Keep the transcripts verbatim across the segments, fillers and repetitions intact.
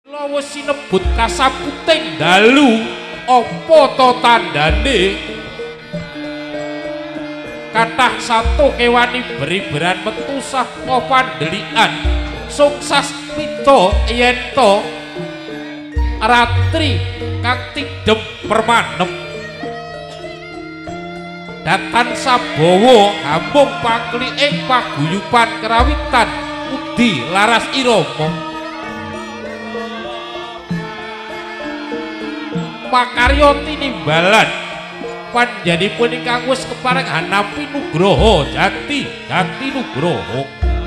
Lawa sinebut kasaputing dalu apa to tandane kathah sato kewani beriberan metu saka pandelikan sukses mito yen to ratri kang tidem permanem datan sabawa hambung pakli ing paguyuban kerawitan udi laras irama makarya tinimbalan panjenenganipun ingkang wis kepareng hanapi nugroho jati jati nugroho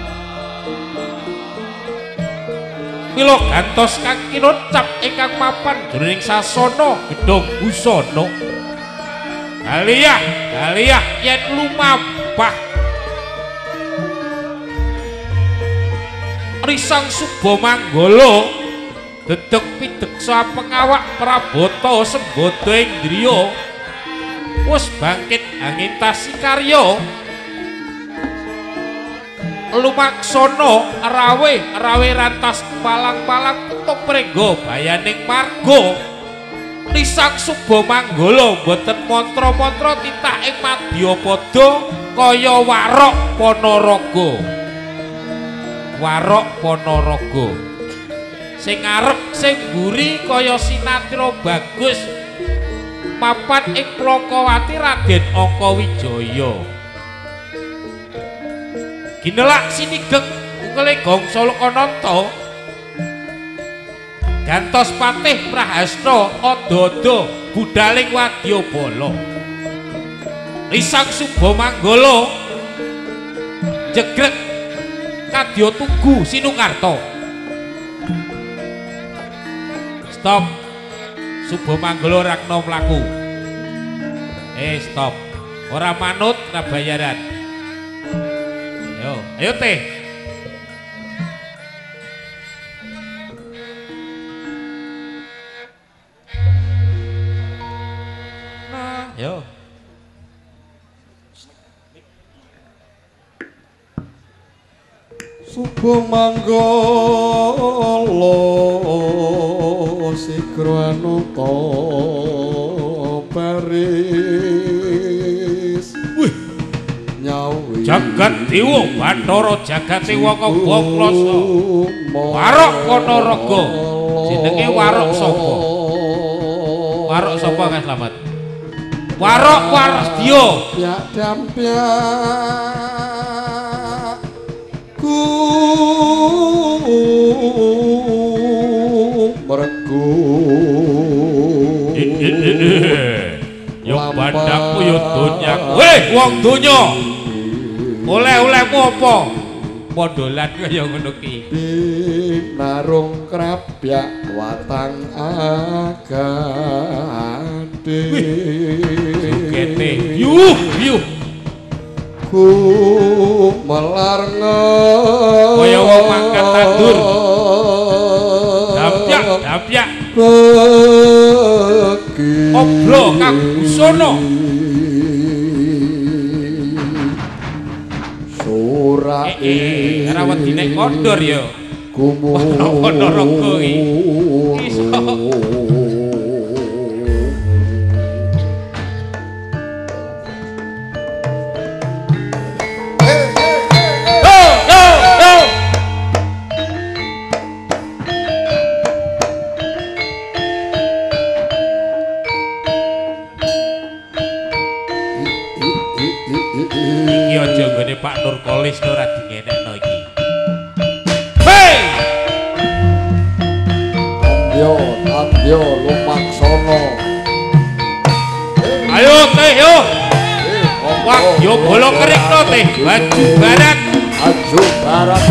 mila gantos kang kinocap ingkang mapan jroning sasana gedhong busana kaliyah kaliyah yen lumampah risang suba manggala dedeg pideksa pengawak prabata sembada indriya wis bangkit angintasi karya lumaksana rawe rawe rantas palang-palang putuk prengga bayaning marga risang suba manggala boten mantra-mantra titah ing madyapada kaya warok panaraga warok panaraga sing ngarep sing mburi kaya sinatra bagus mapan ing Plokowati Raden Angkawijaya ginelak sinigeng ungkele gangsa Lokananta gantos patih Prahasta ada-ada budaling wadyabala risang suba manggala jegrek kadya tugu Sinungarta. Stop. Suba manggala rakna mlaku. Eh stop. Ora manut ora bayaran. Yo, ayo teh. Nah, yo. Suba manggala sikra ananta paris wih nyawi jagat dewa Bathara jagat dewa Bangklasa Warok Panaraga jenenge Warok sapa Warok sapa Kang Slamet Warok Warasdiya pyak dampyak ku mergo yo bandhaku yo donyaku weh wong donya oleh-olehmu apa pondolan kaya ngono ki narung krapyak watang agade sugete yuh yuh ku melarnga kaya wong mangkat tandur dapyak dapyak oblo kang busana surae eh ora wedine kondor ya kumu Panaraga iso Pak Nurkolis ora dingenekno iki. Hei! Yo, yo lumaksana. Ayo teh yo. Wah, yo bola kerikno teh, baju barat. Baju barat.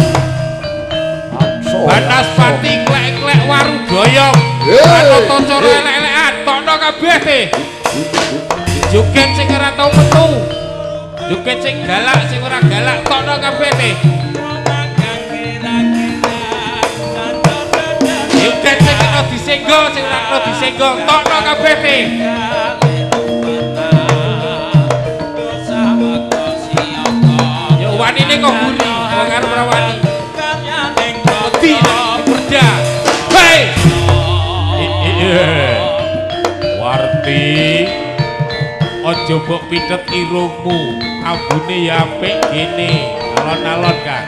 Banaspati klek-klek Warudoyong. Anoto cara elek-elekan, tokno kabeh teh. Joget sing ora tau metu. Joget sing galak sing ora galak tokno kabeh teh. Joget sing ora disenggo sing ora disenggo tokno kabeh teh. Yo wanine kok guri karo ora wani. Wedi perda. Hei njobok pitet irungmu ambune ya apik gene alon-alon Kang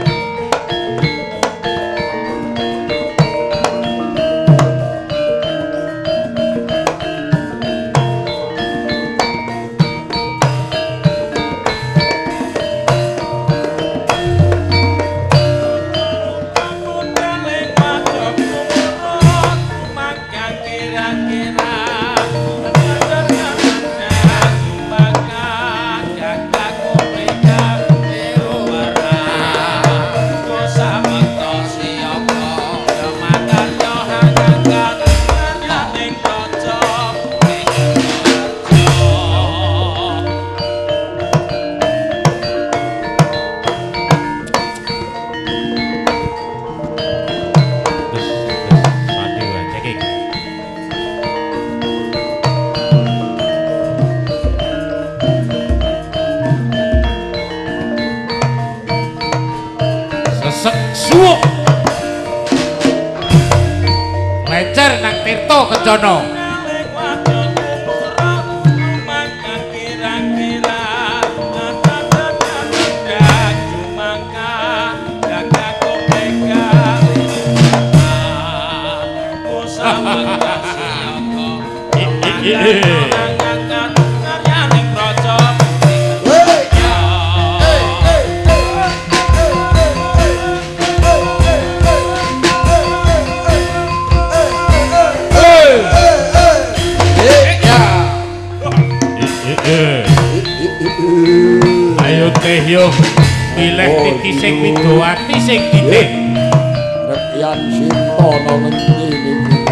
Lecer nang Tirto Kencana ayo teh yo milih titi sing widowati sing titik Rekyan Sinta nang ngendi niki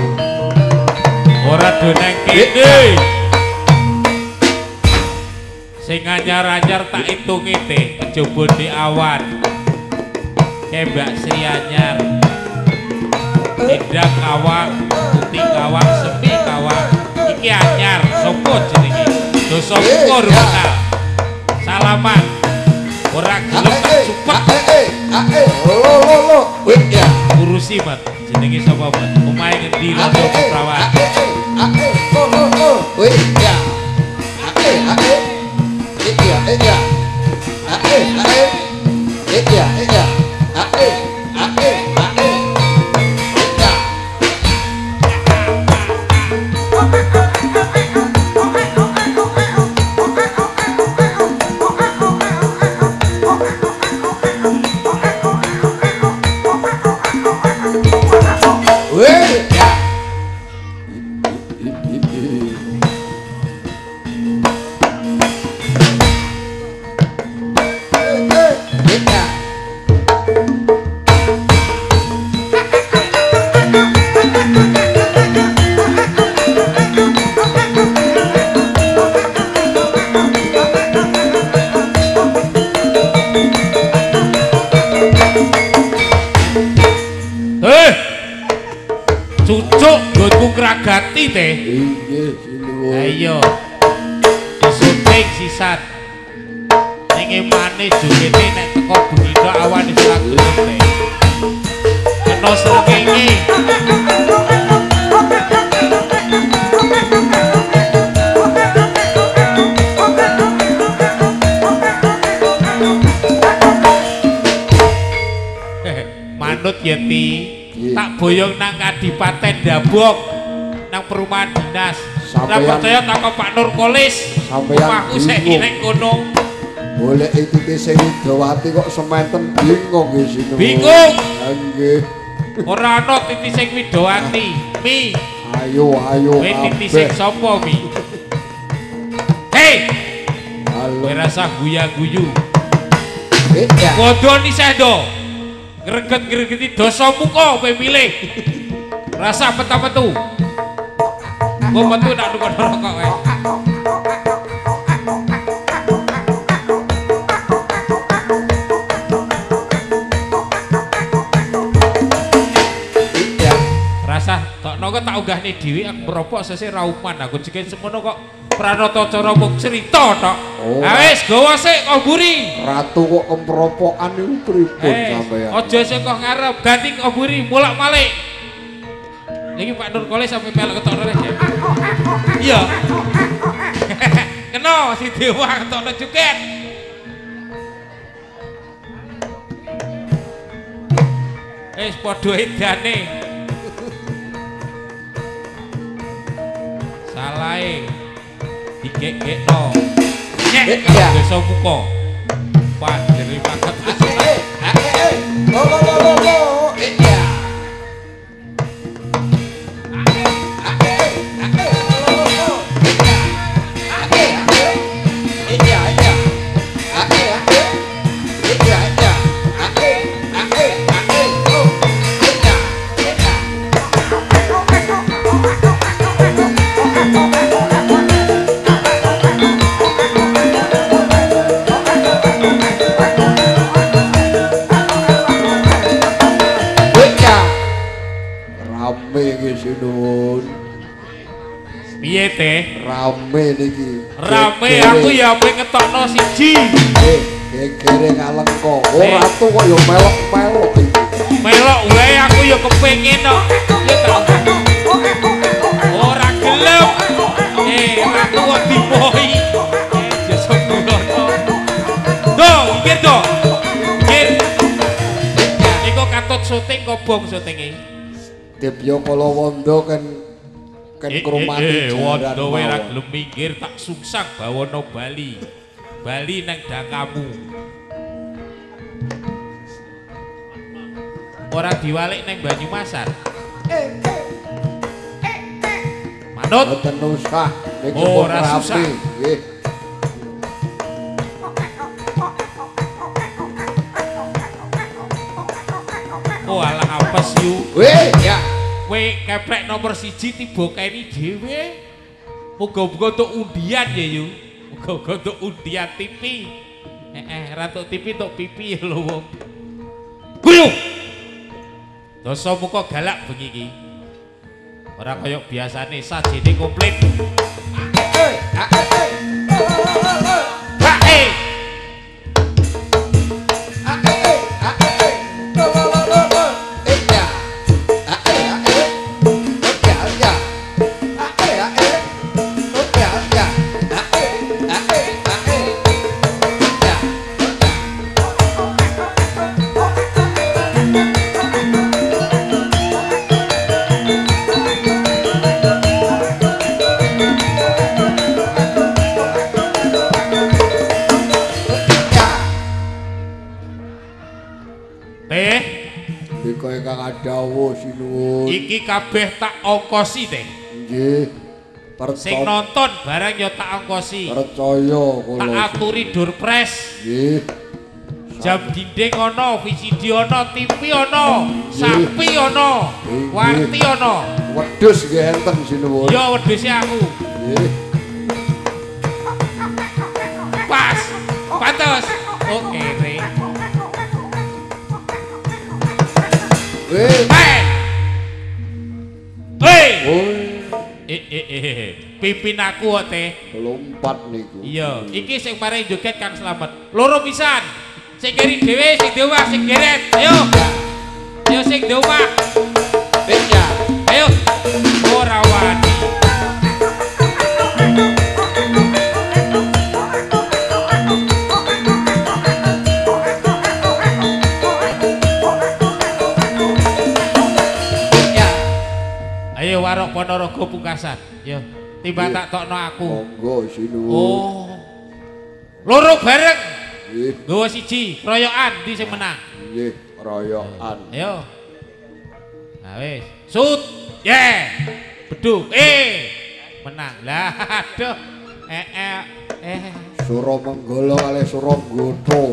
ora do nang kene sing anyar-anyar tak itungi teh kejaba di awan Mbak Sri Anyar Indah kawang putih kawang sepi kawang iki anyar sapa jenenge dosa ukur bakal salaman ora gelem tak supak lo lo lo wit ya urusi mat jenenge sapa mat omahe ngendi lho prawan lo lo lo wit ya ae ae wit ya wit ya ae ae wit ya wit ya ae ae ae wit ya cucuk nggonku kragati teh inggih sinuwun ayo disunting sisan ning emane jogete nek teko bengi tok awane ora gelem teh kena srengenge manut Yeti tak boyong nang Kadipaten Dabok nang perumahan dinas ora percaya takon Pak Nur Kolis omahku sik nek kono boleh itu sing widowati kok sementen bingung nggih sinuwun bingung nggih ora ana titi sing widowati mi ayo ayo kowe titi sing sapa mi hei halo ora usah guya-guyu ya bodoni sendo greget-gregeti dosa muka kowe milih rasa peta-petu kowe metu nak nukon rokok kowe rasa tokno kok tak unggahne dhewe aku meropok sesuk rauman aku jeke semono kok Pranata cara mung cerita tok. Ha wis gawa sik Koburi. Ratu kok kempropokan niku pripun sampeyan? Aja sik kok ngarep ganti Koburi mulak-malik. Niki Pak Nur Kolis sampe melok ketok rene ya. Iya. kena si Dewa ketokno Juket. Wis padha edane. Salahe digek-gekno. Nyek karo desa muka. Panjeri mangkat. Eh, eh, lo lo lo lo lo. Eh ya. Piye teh? Rame niki. Rame aku ya pengen ngetokno siji. Eh, gegere ngalengko. Ora tuh kok ya melok-melok iki. Melok wae aku ya kepengin kok. Ora gelem. Eh, aku kok dipoi. Eh, jasa kulono. Do, mikir do. Mikir. Iku katut syuting kobong syutinge. Debyo Kalawondo kan kan kromati jaran. Eh, wondo ora gelem minggir tak sungsang bawono Bali. Bali nang dakamu. Ora diwalik nang Banyumasan. Manut. Mboten usah. Niki ora susah. Nggih. Oh alah apes yu. Weh, ya. Kowe keprek nomor siji tiba kene dhewe. Muga-muga untuk undian ya yu. Muga-muga untuk undian T V. Heeh, ra tok T V tok pipi lho wong. Guyu. Dosa muka galak bengi iki. Ora kaya biasane sajene komplit. Eh, ah, eh. Pak eh. Kaya kang adawu sinuwun. Iki kabeh tak ongkosi teh. Nggih. Sing nonton barang ya tak ongkosi. Percaya kula. Tak aturi durpres. Nggih. Jam dinding ana, V C D ana, T V ana, sapi ana, warti ana. Wedhus nggih enten sinuwun. Ya wedhuse aku. Nggih. Pas. Pantes. Oke, Re. Weh. Hei. Oh. Eh eh eh. Pimpin aku kok teh. Lompat niku. Iya, iki sing mari joget Kang Slamet. Loro pisan. Sing kiri dhewe, sing Dewa, sing geret. Ayo. Ayo sing Dewa. Iya. Ayo. Ora wani. Ayo warok Ponorogo pungkasan. Yo, tiba tak tokno aku. Monggo sinuwun. Oh. Loro bareng. Nggih. Nggawa siji, kroyokan ndi sing menang. Nggih, royokan. Ayo. Nah wis, sut. Yeah. Beduk. Eh. Menang. Lah aduh. Eh eh eh. Suromenggala kali Surabgoto.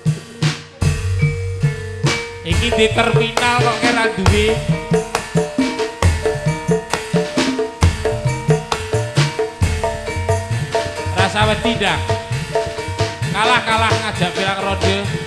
Iki di terminal kok kira duwe. Rasa tidak. Kalah-kalah ngajak bilang rode.